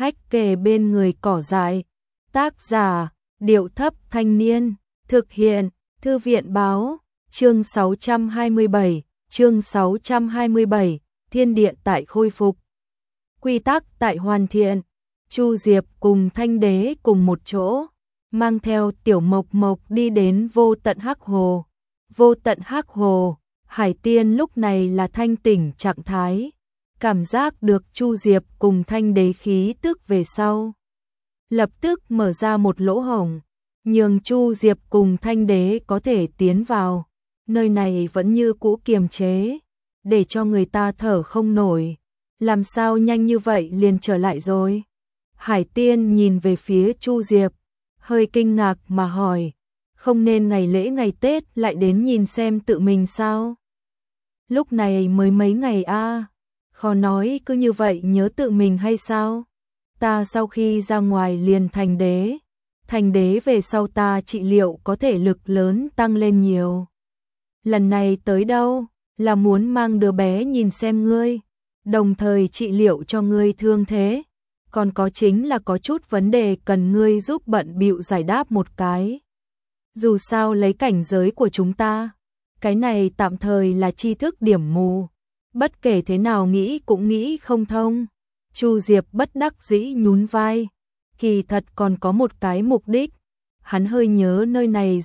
hách kề bên người cỏ dại. Tác giả, Điệu Thấp Thanh Niên, thực hiện, Thư viện Báo, chương 627, thiên địa tại khôi phục. Quy tắc tại hoàn thiện, Chu Diệp cùng Thanh Đế cùng một chỗ, mang theo Tiểu Mộc Mộc đi đến Vô Tận Hắc Hồ. Vô Tận Hắc Hồ, Hải Tiên lúc này là thanh tỉnh trạng thái, cảm giác được Chu Diệp cùng Thanh Đế khí tức về sau. Lập tức mở ra một lỗ hổng, nhường Chu Diệp cùng Thanh Đế có thể tiến vào. Nơi này vẫn như cũ kiềm chế, để cho người ta thở không nổi. Làm sao nhanh như vậy liền trở lại rồi? Hải Tiên nhìn về phía Chu Diệp, hơi kinh ngạc mà hỏi, không nên ngày lễ ngày Tết lại đến nhìn xem tự mình sao? Lúc này mới mấy ngày a, khó nói cứ như vậy nhớ tự mình hay sao? Ta sau khi ra ngoài liền thành đế về sau ta trị liệu có thể lực lớn tăng lên nhiều. Lần này tới đâu, là muốn mang đứa bé nhìn xem ngươi, đồng thời trị liệu cho ngươi thương thế. Còn có chính là có chút vấn đề cần ngươi giúp bận bịu giải đáp một cái. Dù sao lấy cảnh giới của chúng ta, cái này tạm thời là tri thức điểm mù, bất kể thế nào nghĩ cũng nghĩ không thông. Chu Diệp bất đắc dĩ nhún vai, kỳ thật còn có một cái mục đích. Hắn hơi nhớ nơi này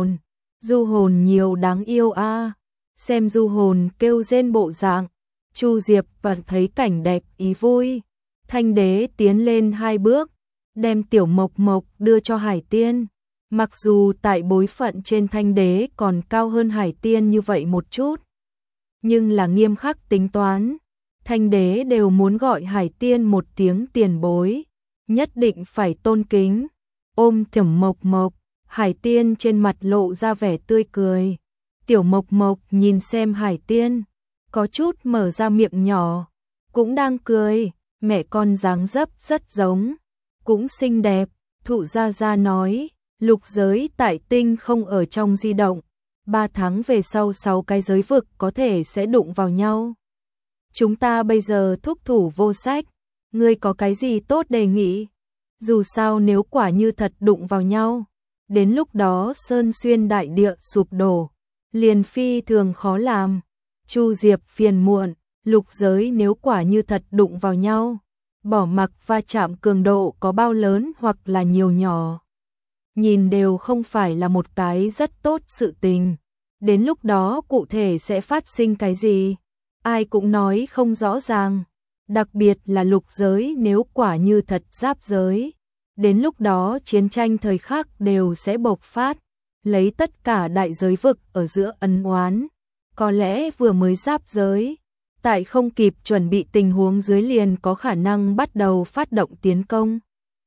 du hồn nhiều đáng yêu a. Xem du hồn kêu rên bộ dạng, Chu Diệp vẫn thấy cảnh đẹp ý vui. Thanh Đế tiến lên 2 bước, đem Tiểu Mộc Mộc đưa cho Hải Tiên. Mặc dù tại bối phận trên Thanh Đế còn cao hơn Hải Tiên như vậy một chút, nhưng là nghiêm khắc tính toán, Thanh Đế đều muốn gọi Hải Tiên một tiếng tiền bối, nhất định phải tôn kính. Ôm Tiểu Mộc Mộc, Hải Tiên trên mặt lộ ra vẻ tươi cười. Tiểu Mộc Mộc nhìn xem Hải Tiên, có chút mở ra miệng nhỏ, cũng đang cười. Mẹ con dáng dấp rất giống, cũng xinh đẹp. Thụ Gia Gia nói, lục giới tại tinh không ở trong di động, 3 tháng về sau 6 cái giới vực có thể sẽ đụng vào nhau. Chúng ta bây giờ thúc thủ vô sách, ngươi có cái gì tốt đề nghị? Dù sao nếu quả như thật đụng vào nhau, đến lúc đó sơn xuyên đại địa sụp đổ, liền phi thường khó làm. Chu Diệp phiền muộn, lục giới nếu quả như thật đụng vào nhau, bỏ mặc va chạm cường độ có bao lớn hoặc là nhiều nhỏ, nhìn đều không phải là một cái rất tốt sự tình. Đến lúc đó cụ thể sẽ phát sinh cái gì, ai cũng nói không rõ ràng. Đặc biệt là lục giới nếu quả như thật giáp giới, đến lúc đó chiến tranh thời khắc đều sẽ bộc phát, lấy tất cả đại giới vực ở giữa ân oán. Có lẽ vừa mới giáp giới, tại không kịp chuẩn bị tình huống dưới liền có khả năng bắt đầu phát động tiến công.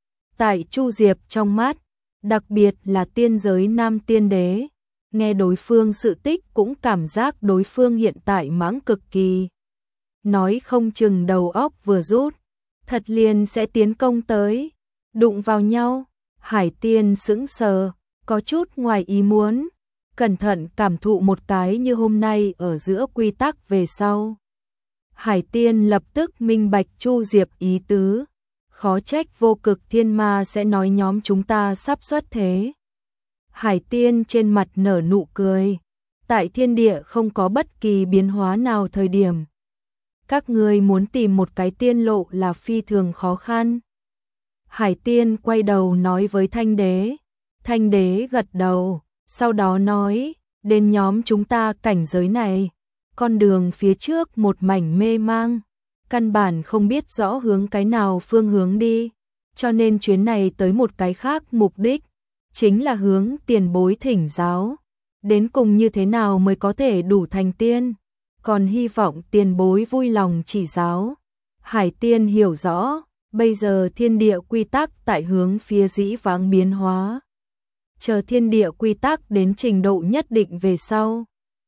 Tại Chu Diệp trong mắt, đặc biệt là tiên giới Nam Tiên Đế, nghe đối phương sự tích cũng cảm giác đối phương hiện tại mãng cực kỳ. Nói không chừng đầu óc vừa rút, thật liền sẽ tiến công tới, đụng vào nhau. Hải Tiên sững sờ, có chút ngoài ý muốn, cẩn thận cảm thụ một cái như hôm nay ở giữa quy tắc về sau. Hải Tiên lập tức minh bạch Chu Diệp ý tứ, khó trách Vô Cực Thiên Ma sẽ nói nhóm chúng ta sắp xuất thế. Hải Tiên trên mặt nở nụ cười, tại thiên địa không có bất kỳ biến hóa nào thời điểm, các ngươi muốn tìm một cái tiên lộ là phi thường khó khăn. Hải Tiên quay đầu nói với Thanh Đế, Thanh Đế gật đầu, sau đó nói, đến nhóm chúng ta cảnh giới này, con đường phía trước một mảnh mê mang, căn bản không biết rõ hướng cái nào phương hướng đi, cho nên chuyến này tới một cái khác mục đích, chính là hướng tiền bối thỉnh giáo, đến cùng như thế nào mới có thể đủ thành tiên, còn hy vọng tiền bối vui lòng chỉ giáo. Hải Tiên hiểu rõ, bây giờ thiên địa quy tắc tại hướng phía dĩ vãng biến hóa, chờ thiên địa quy tắc đến trình độ nhất định về sau,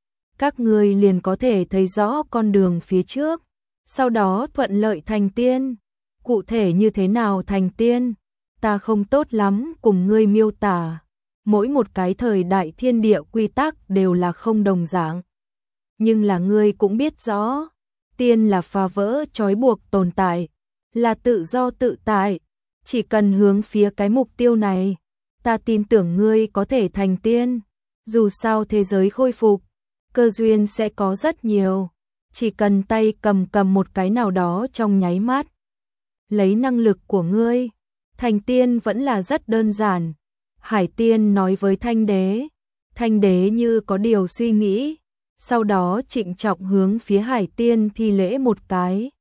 các ngươi liền có thể thấy rõ con đường phía trước, sau đó thuận lợi thành tiên. Cụ thể như thế nào thành tiên, ta không tốt lắm cùng ngươi miêu tả, mỗi một cái thời đại thiên địa quy tắc đều là không đồng dạng. Nhưng là ngươi cũng biết rõ, tiên là phá vỡ trói buộc tồn tại, là tự do tự tại, chỉ cần hướng phía cái mục tiêu này, ta tin tưởng ngươi có thể thành tiên. Dù sao thế giới khôi phục, cơ duyên sẽ có rất nhiều, chỉ cần tay cầm một cái nào đó trong nháy mắt. Lấy năng lực của ngươi, thành tiên vẫn là rất đơn giản. Hải Tiên nói với Thanh Đế như có điều suy nghĩ, sau đó trịnh trọng hướng phía Hải Tiên thi lễ một cái.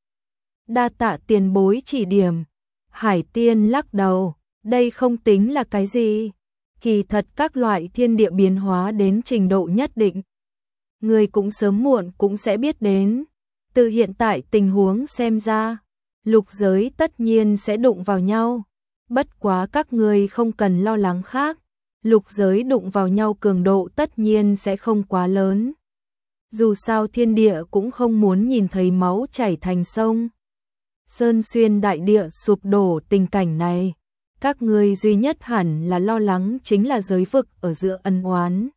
Đa tạ tiền bối chỉ điểm. Hải Tiên lắc đầu, đây không tính là cái gì. Kỳ thật các loại thiên địa biến hóa đến trình độ nhất định, người cũng sớm muộn cũng sẽ biết đến. Từ hiện tại tình huống xem ra, lục giới tất nhiên sẽ đụng vào nhau. Bất quá các người không cần lo lắng khác, lục giới đụng vào nhau cường độ tất nhiên sẽ không quá lớn. Dù sao thiên địa cũng không muốn nhìn thấy máu chảy thành sông, sơn xuyên đại địa sụp đổ tình cảnh này. Các ngươi duy nhất hẳn là lo lắng chính là giới vực ở giữa ân oán.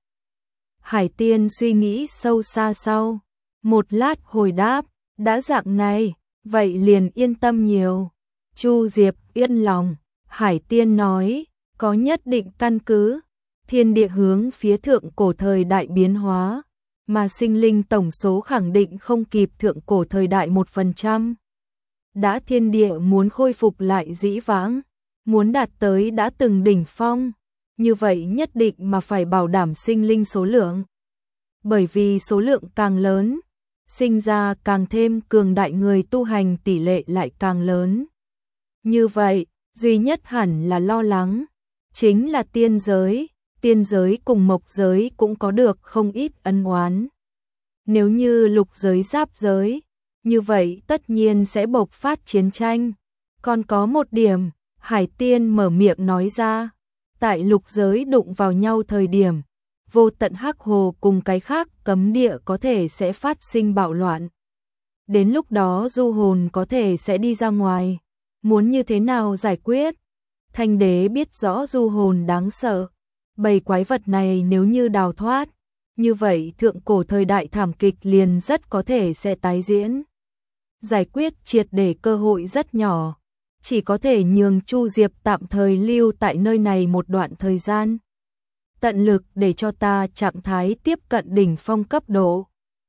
Hải Tiên suy nghĩ sâu xa sau, một lát hồi đáp, đã dạng này, vậy liền yên tâm nhiều. Chu Diệp yên lòng. Hải Tiên nói, có nhất định căn cứ, thiên địa hướng phía thượng cổ thời đại biến hóa, mà sinh linh tổng số khẳng định không kịp thượng cổ thời đại 1%. Đã thiên địa muốn khôi phục lại dĩ vãng, muốn đạt tới đã từng đỉnh phong, như vậy nhất định mà phải bảo đảm sinh linh số lượng. Bởi vì số lượng càng lớn, sinh ra càng thêm cường đại người tu hành tỷ lệ lại càng lớn. Như vậy, duy nhất hẳn là lo lắng, chính là tiên giới cùng mộc giới cũng có được không ít ân oán. Nếu như lục giới giáp giới, như vậy tất nhiên sẽ bộc phát chiến tranh. Còn có một điểm, Hải Tiên mở miệng nói ra, tại lục giới đụng vào nhau thời điểm, vô tận hắc hồ cùng cái khác cấm địa có thể sẽ phát sinh bạo loạn. Đến lúc đó du hồn có thể sẽ đi ra ngoài, muốn như thế nào giải quyết? Thanh Đế biết rõ du hồn đáng sợ, bầy quái vật này nếu như đào thoát, như vậy thượng cổ thời đại thảm kịch liền rất có thể sẽ tái diễn. Giải quyết triệt để cơ hội rất nhỏ, chỉ có thể nhường Chu Diệp tạm thời lưu tại nơi này một đoạn thời gian. Tận lực để cho ta trạng thái tiếp cận đỉnh phong cấp độ.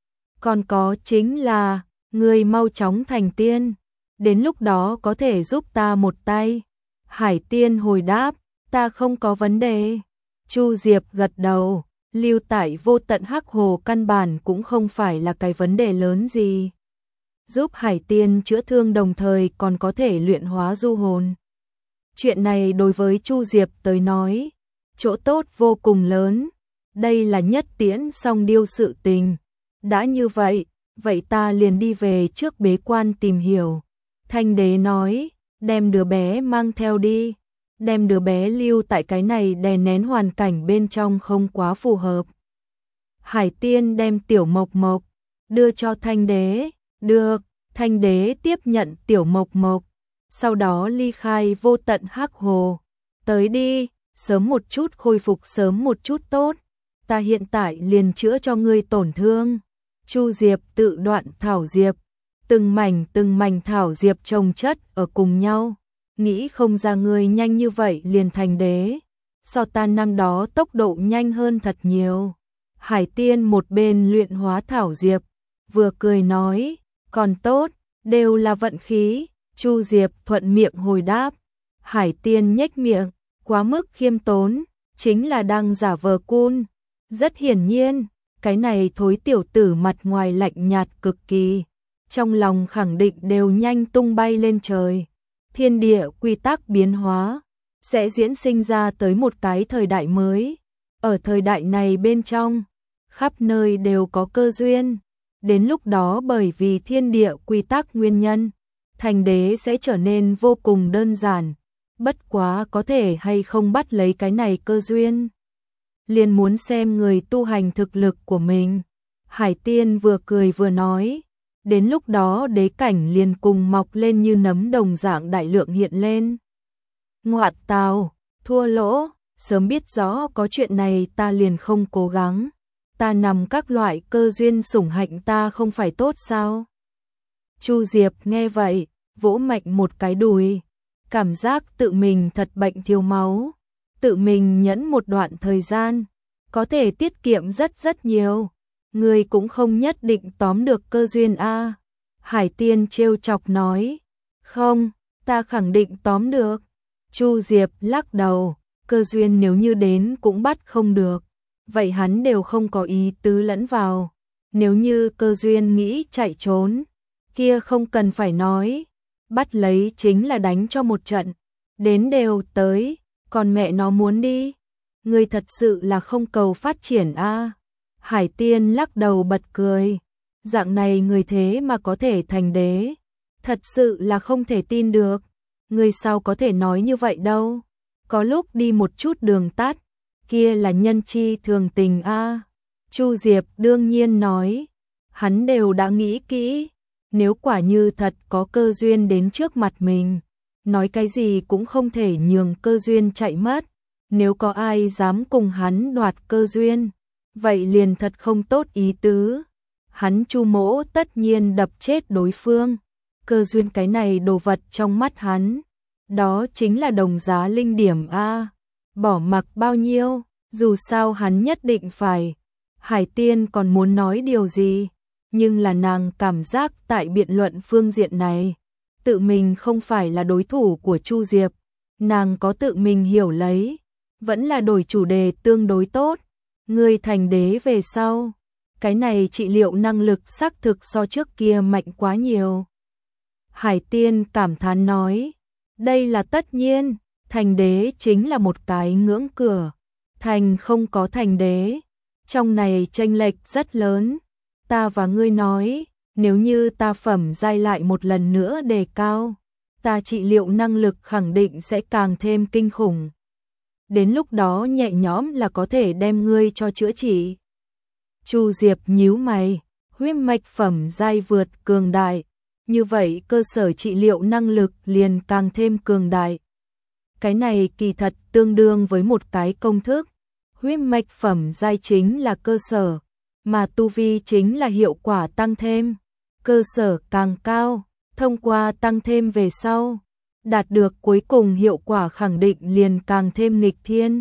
Còn có chính là, người mau chóng thành tiên, đến lúc đó có thể giúp ta một tay. Hải Tiên hồi đáp, ta không có vấn đề. Chu Diệp gật đầu, lưu tại vô tận hắc hồ căn bản cũng không phải là cái vấn đề lớn gì. Giúp Hải Tiên chữa thương đồng thời còn có thể luyện hóa du hồn. Chuyện này đối với Chu Diệp tới nói, chỗ tốt vô cùng lớn. Đây là nhất tiễn song điêu sự tình. Đã như vậy, vậy ta liền đi về trước bế quan tìm hiểu. Thanh Đế nói, đem đứa bé mang theo đi. Đem đứa bé lưu tại cái này đè nén hoàn cảnh bên trong không quá phù hợp. Hải Tiên đem Tiểu Mộc Mộc đưa cho Thanh Đế. Được, Thanh Đế tiếp nhận Tiểu Mộc Mộc, sau đó ly khai vô tận hắc hồ. Tới đi, sớm một chút khôi phục sớm một chút tốt. Ta hiện tại liền chữa cho ngươi tổn thương. Chu Diệp tự đoạn thảo diệp, từng mảnh thảo diệp chồng chất ở cùng nhau. Nghĩ không ra ngươi nhanh như vậy liền thành đế, so ta năm đó tốc độ nhanh hơn thật nhiều. Hải Tiên một bên luyện hóa thảo diệp, vừa cười nói, còn tốt, đều là vận khí. Chu Diệp thuận miệng hồi đáp. Hải Tiên nhếch miệng, quá mức khiêm tốn, chính là đang giả vờ cool. Rất hiển nhiên, cái này thối tiểu tử mặt ngoài lạnh nhạt cực kỳ, trong lòng khẳng định đều nhanh tung bay lên trời. Thiên địa quy tắc biến hóa, sẽ diễn sinh ra tới một cái thời đại mới. Ở thời đại này bên trong, khắp nơi đều có cơ duyên. Đến lúc đó bởi vì thiên địa quy tắc nguyên nhân, thành đế sẽ trở nên vô cùng đơn giản. Bất quá có thể hay không bắt lấy cái này cơ duyên, liền muốn xem người tu hành thực lực của mình. Hải Tiên vừa cười vừa nói, đến lúc đó đế cảnh liền cùng mọc lên như nấm đồng dạng đại lượng hiện lên. Ngoạt tào, thua lỗ, sớm biết rõ có chuyện này ta liền không cố gắng. Ta nằm các loại cơ duyên sủng hạnh ta không phải tốt sao? Chu Diệp nghe vậy, vỗ mạnh một cái đùi, cảm giác tự mình thật bệnh thiếu máu, tự mình nhẫn một đoạn thời gian, có thể tiết kiệm rất rất nhiều, người cũng không nhất định tóm được cơ duyên a. Hải Tiên trêu chọc nói, không, ta khẳng định tóm được. Chu Diệp lắc đầu, cơ duyên nếu như đến cũng bắt không được, vậy hắn đều không có ý tứ lẫn vào. Nếu như cơ duyên nghĩ chạy trốn, kia không cần phải nói, bắt lấy chính là đánh cho một trận, đến đều tới, còn mẹ nó muốn đi. Người thật sự là không cầu phát triển a. Hải Tiên lắc đầu bật cười, dạng này người thế mà có thể thành đế, thật sự là không thể tin được. Người sao có thể nói như vậy đâu, có lúc đi một chút đường tắt, kia là nhân chi thường tình a. Chu Diệp đương nhiên nói, hắn đều đã nghĩ kỹ, nếu quả như thật có cơ duyên đến trước mặt mình, nói cái gì cũng không thể nhường cơ duyên chạy mất, nếu có ai dám cùng hắn đoạt cơ duyên, vậy liền thật không tốt ý tứ. Hắn Chu Mỗ tất nhiên đập chết đối phương, cơ duyên cái này đồ vật trong mắt hắn, đó chính là đồng giá linh điểm a, bỏ mặc bao nhiêu, dù sao hắn nhất định phải. Hải Tiên còn muốn nói điều gì, nhưng là nàng cảm giác tại biện luận phương diện này, tự mình không phải là đối thủ của Chu Diệp, nàng có tự mình hiểu lấy, vẫn là đổi chủ đề tương đối tốt. Ngươi thành đế về sau, cái này trị liệu năng lực xác thực so trước kia mạnh quá nhiều. Hải Tiên cảm thán nói, đây là tất nhiên, thành đế chính là một cái ngưỡng cửa, thành không có thành đế, trong này chênh lệch rất lớn. Ta và ngươi nói, nếu như ta phẩm giai lại một lần nữa đề cao, ta trị liệu năng lực khẳng định sẽ càng thêm kinh khủng. Đến lúc đó nhẹ nhõm là có thể đem ngươi cho chữa trị. Chu Diệp nhíu mày, huyết mạch phẩm giai vượt cường đại, như vậy cơ sở trị liệu năng lực liền càng thêm cường đại. Cái này kỳ thật tương đương với một cái công thức, huyết mạch phẩm giai chính là cơ sở, mà tu vi chính là hiệu quả tăng thêm. Cơ sở càng cao, thông qua tăng thêm về sau, đạt được cuối cùng hiệu quả khẳng định liền càng thêm nghịch thiên.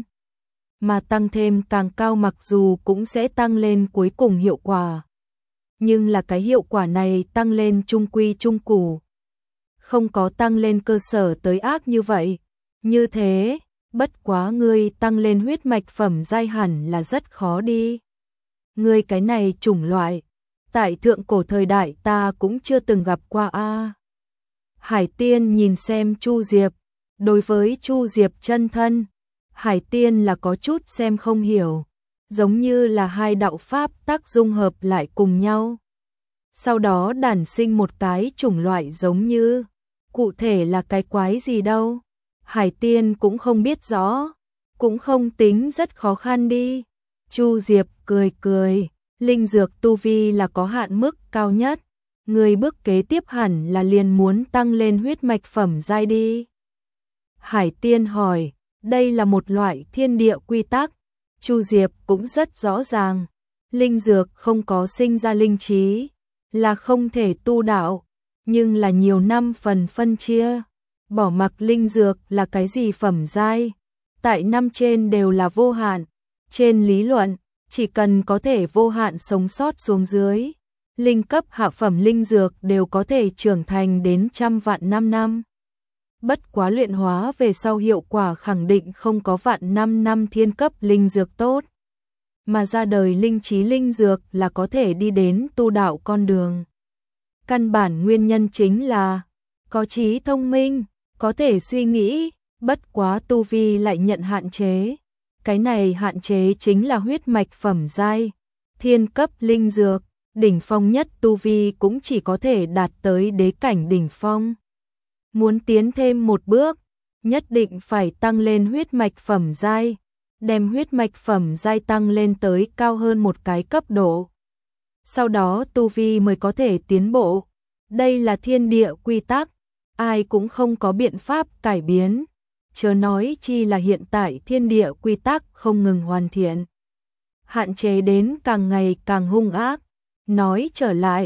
Mà tăng thêm càng cao mặc dù cũng sẽ tăng lên cuối cùng hiệu quả, nhưng là cái hiệu quả này tăng lên trung quy trung cụ, không có tăng lên cơ sở tới ác như vậy. Như thế, bất quá ngươi tăng lên huyết mạch phẩm giai hẳn là rất khó đi. Ngươi cái này chủng loại, tại thượng cổ thời đại ta cũng chưa từng gặp qua a. Hải Tiên nhìn xem Chu Diệp, đối với Chu Diệp chân thân, Hải Tiên là có chút xem không hiểu, giống như là hai đạo pháp tác dung hợp lại cùng nhau, sau đó đản sinh một cái chủng loại giống như, cụ thể là cái quái gì đâu, Hải Tiên cũng không biết rõ, cũng không tính rất khó khăn đi. Chu Diệp cười cười, linh dược tu vi là có hạn mức cao nhất, người bước kế tiếp hẳn là liền muốn tăng lên huyết mạch phẩm giai đi. Hải Tiên hỏi, đây là một loại thiên địa quy tắc. Chu Diệp cũng rất rõ ràng, linh dược không có sinh ra linh trí, là không thể tu đạo, nhưng là nhiều năm phần phân chia, bỏ mặc linh dược là cái gì phẩm giai, tại năm trên đều là vô hạn, trên lý luận, chỉ cần có thể vô hạn sống sót xuống dưới, linh cấp hạ phẩm linh dược đều có thể trưởng thành đến trăm vạn năm. Bất quá luyện hóa về sau hiệu quả khẳng định không có vạn năm thiên cấp linh dược tốt, mà ra đời linh trí linh dược là có thể đi đến tu đạo con đường. Căn bản nguyên nhân chính là có trí thông minh, có thể suy nghĩ, bất quá tu vi lại nhận hạn chế. Cái này hạn chế chính là huyết mạch phẩm giai, thiên cấp linh dược, đỉnh phong nhất tu vi cũng chỉ có thể đạt tới đế cảnh đỉnh phong. Muốn tiến thêm một bước, nhất định phải tăng lên huyết mạch phẩm giai, đem huyết mạch phẩm giai tăng lên tới cao hơn một cái cấp độ. Sau đó tu vi mới có thể tiến bộ. Đây là thiên địa quy tắc, ai cũng không có biện pháp cải biến. Chớ nói chi là hiện tại thiên địa quy tắc không ngừng hoàn thiện, hạn chế đến càng ngày càng hung ác. Nói trở lại,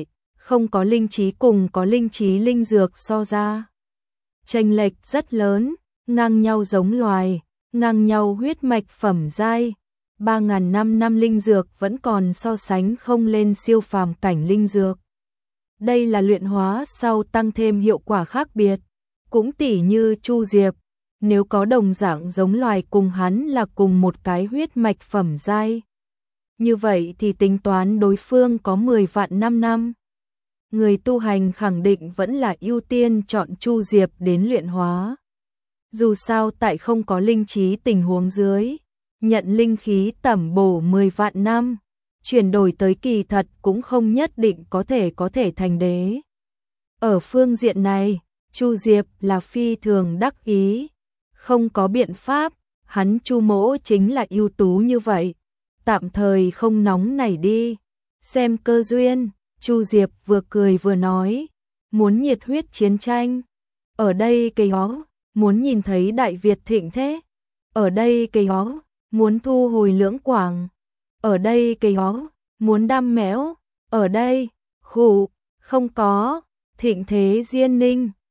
không có linh trí cùng có linh trí linh dược so ra. Chênh lệch rất lớn, ngang nhau giống loài, ngang nhau huyết mạch phẩm giai. 3.000 năm linh dược vẫn còn so sánh không lên siêu phàm cảnh linh dược. Đây là luyện hóa sau tăng thêm hiệu quả khác biệt. Cũng tỉ như Chu Diệp, nếu có đồng dạng giống loài cùng hắn là cùng một cái huyết mạch phẩm giai. Như vậy thì tính toán đối phương có 10 vạn năm. Người tu hành khẳng định vẫn là ưu tiên chọn Chu Diệp đến luyện hóa. Dù sao tại không có linh trí tình huống dưới, nhận linh khí tẩm bổ 10 vạn năm, chuyển đổi tới kỳ thật cũng không nhất định có thể thành đế. Ở phương diện này, Chu Diệp là phi thường đắc ý, không có biện pháp, hắn Chu mỗ chính là ưu tú như vậy, tạm thời không nóng nảy đi, xem cơ duyên. Chu Diệp vừa cười vừa nói, muốn nhiệt huyết chiến tranh, ở đây cây ó, muốn nhìn thấy Đại Việt thịnh thế, ở đây cây ó, muốn thu hồi Lưỡng Quảng, ở đây cây ó, muốn đam mẽo, ở đây, khủ, không có, thịnh thế Diên Ninh,